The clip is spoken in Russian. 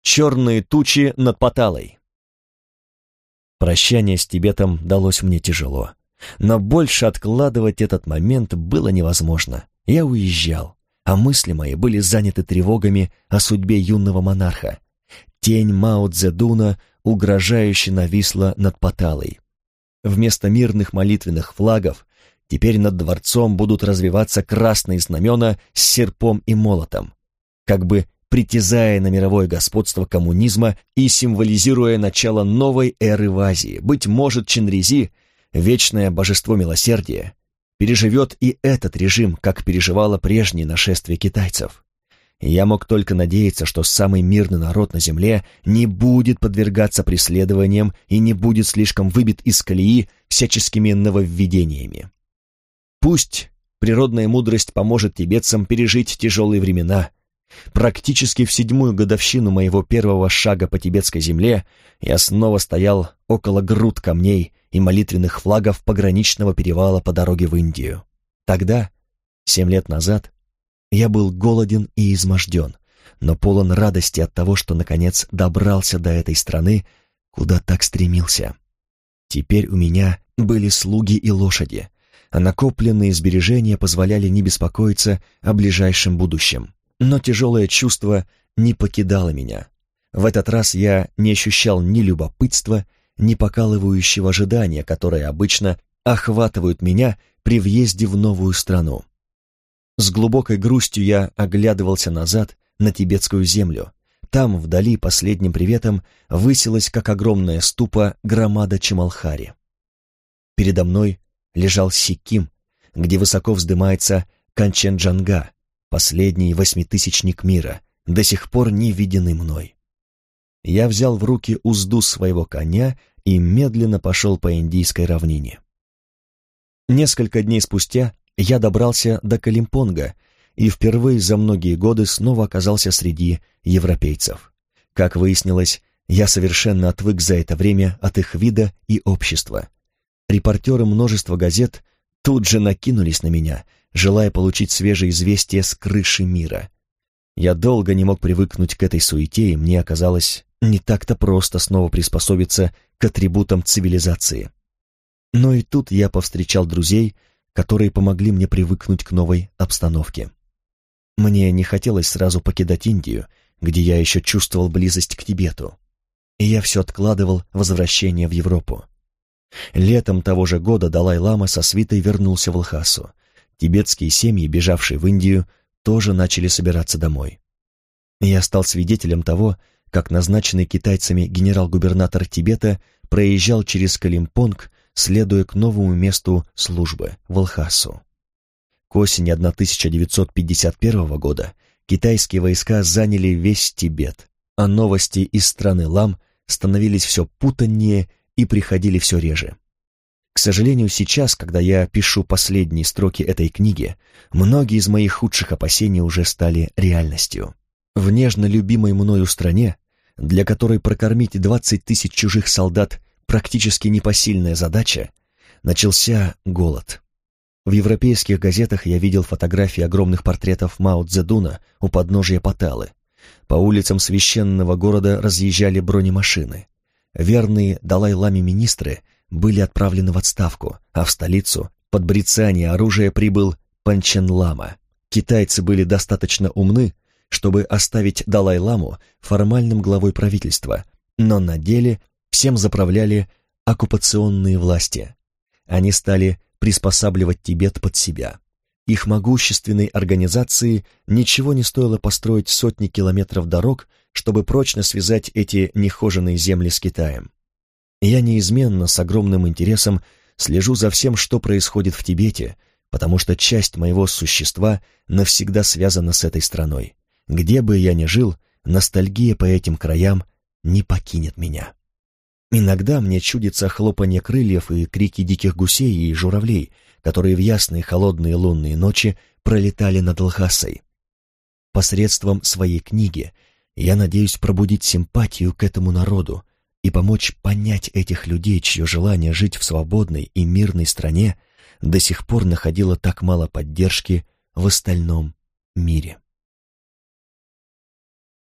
Черные тучи над Патталой. Прощание с Тибетом далось мне тяжело, но больше откладывать этот момент было невозможно. Я уезжал, а мысли мои были заняты тревогами о судьбе юного монарха. Тень Мао Цзэдуна угрожающе нависла над Патталой. Вместо мирных молитвенных флагов теперь над дворцом будут развиваться красные знамена с серпом и молотом, как бы притязая на мировое господство коммунизма и символизируя начало новой эры в Азии. Быть может, Ченрези, вечное божество милосердия, переживет и этот режим, как переживало прежние нашествия китайцев. Я мог только надеяться, что самый мирный народ на земле не будет подвергаться преследованиям и не будет слишком выбит из колеи всяческими нововведениями. Пусть природная мудрость поможет тибетцам пережить тяжелые времена. Практически в 7-ю годовщину моего первого шага по тибетской земле я снова стоял около груд камней и молитвенных флагов пограничного перевала по дороге в Индию. Тогда, 7 лет назад, я был голоден и изможден, но полон радости от того, что наконец добрался до этой страны, куда так стремился. Теперь у меня были слуги и лошади, а накопленные сбережения позволяли не беспокоиться о ближайшем будущем. Но тяжелое чувство не покидало меня. В этот раз я не ощущал ни любопытства, ни покалывающего ожидания, которые обычно охватывают меня при въезде в новую страну. С глубокой грустью я оглядывался назад на тибетскую землю. Там, вдали, последним приветом высилась, как огромная ступа, громада Чамалхари. Передо мной лежал Сикким, где высоко вздымается Канченджанга, последний 8-тысячник мира, до сих пор не виденный мной. Я взял в руки узду своего коня и медленно пошел по Индийской равнине. Несколько дней спустя я добрался до Калимпонга и впервые за многие годы снова оказался среди европейцев. Как выяснилось, я совершенно отвык за это время от их вида и общества. Репортеры множества газет тут же накинулись на меня, желая получить свежие известия с крыши мира. Я долго не мог привыкнуть к этой суете, и мне оказалось не так-то просто снова приспособиться к атрибутам цивилизации. Но и тут я повстречал друзей, которые помогли мне привыкнуть к новой обстановке. Мне не хотелось сразу покидать Индию, где я еще чувствовал близость к Тибету, и я все откладывал возвращение в Европу. Летом того же года Далай-лама со свитой вернулся в Лхасу. Тибетские семьи, бежавшие в Индию, тоже начали собираться домой. Я стал свидетелем того, как назначенный китайцами генерал-губернатор Тибета проезжал через Калимпонг, следуя к новому месту службы, в Лхасу. К осени 1951 года китайские войска заняли весь Тибет, а новости из страны Лам становились все путаннее и приходили все реже. К сожалению, сейчас, когда я пишу последние строки этой книги, многие из моих худших опасений уже стали реальностью. В нежно любимой мною стране, для которой прокормить 20 тысяч чужих солдат практически непосильная задача, начался голод. В европейских газетах я видел фотографии огромных портретов Мао Цзэдуна у подножия Патталы. По улицам священного города разъезжали бронемашины. Верные Далай-ламе министры были отправлены в отставку, а в столицу под брецание оружия прибыл Панчен-лама. Китайцы были достаточно умны, чтобы оставить Далай-ламу формальным главой правительства, но на деле всем заправляли оккупационные власти. Они стали приспосабливать Тибет под себя. Их могущественной организации ничего не стоило построить сотни километров дорог, чтобы прочно связать эти нехоженные земли с Китаем. Я неизменно с огромным интересом слежу за всем, что происходит в Тибете, потому что часть моего существа навсегда связана с этой страной. Где бы я ни жил, ностальгия по этим краям не покинет меня. Иногда мне чудится хлопанье крыльев и крики диких гусей и журавлей, которые в ясные холодные лунные ночи пролетали над Лхасой. Посредством своей книги я надеюсь пробудить симпатию к этому народу и помочь понять этих людей, чье желание жить в свободной и мирной стране до сих пор находило так мало поддержки в остальном мире.